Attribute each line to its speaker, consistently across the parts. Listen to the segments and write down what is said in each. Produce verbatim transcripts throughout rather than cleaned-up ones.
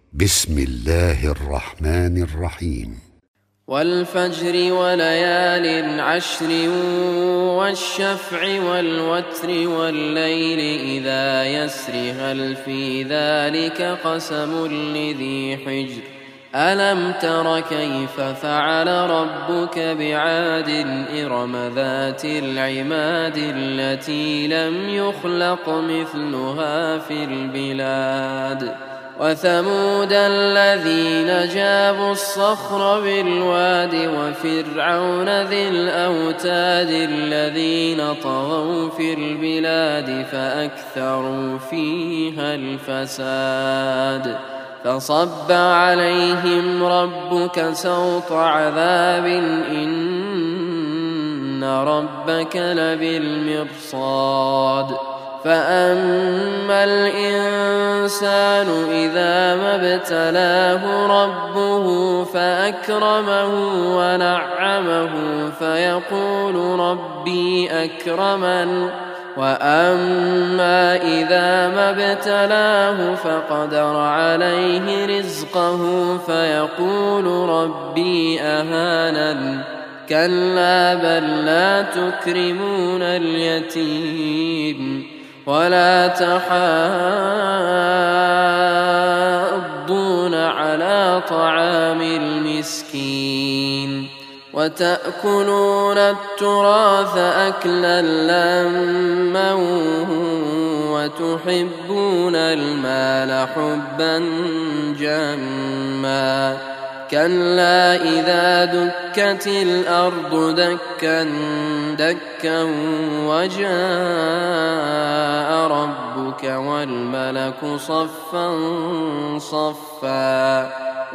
Speaker 1: بسم الله الرحمن الرحيم.
Speaker 2: والفجر وليال عشر والشفع والوتر والليل إذا يسر هل في ذلك قسم لذي حجر ألم تر كيف فعل ربك بعاد إرم ذات العماد التي لم يخلق مثلها في البلاد وثمود الذين جابوا الصخر بالواد وفرعون ذي الأوتاد الذين طغوا في البلاد فأكثروا فيها الفساد فصب عليهم ربك سوط عذاب إن ربك لبالمرصاد فأما الإنسان إذا ما ابتلاه ربه فأكرمه ونعمه فيقول ربي أكرمن وأما إذا ما ابتلاه فقدر عليه رزقه فيقول ربي أهانن كلا بل لا تكرمون اليتيم ولا تحاضون على طعام المسكين وتأكلون التراث أكلا لما وتحبون المال حبا جما كلا إذا دكت الأرض دكا دكا وجاء ربك والملك صفا صفا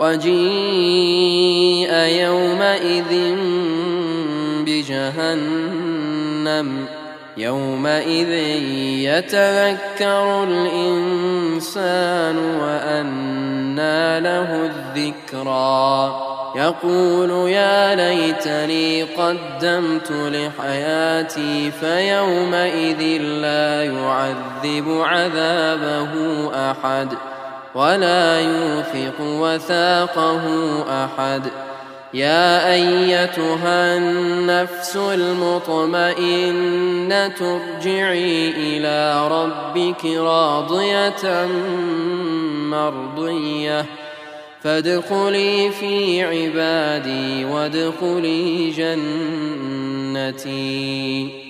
Speaker 2: وجيء يومئذ بجهنم يومئذ يتذكر الإنسان وأنى له الذكرى يقول يا ليتني قدمت لحياتي فيومئذ لا يعذب عذابه أحد ولا يوثق وثاقه أحد يا أيتها النفس المطمئنة ارجعي إلى ربك راضية مرضية فادخلي في عبادي وادخلي جنتي.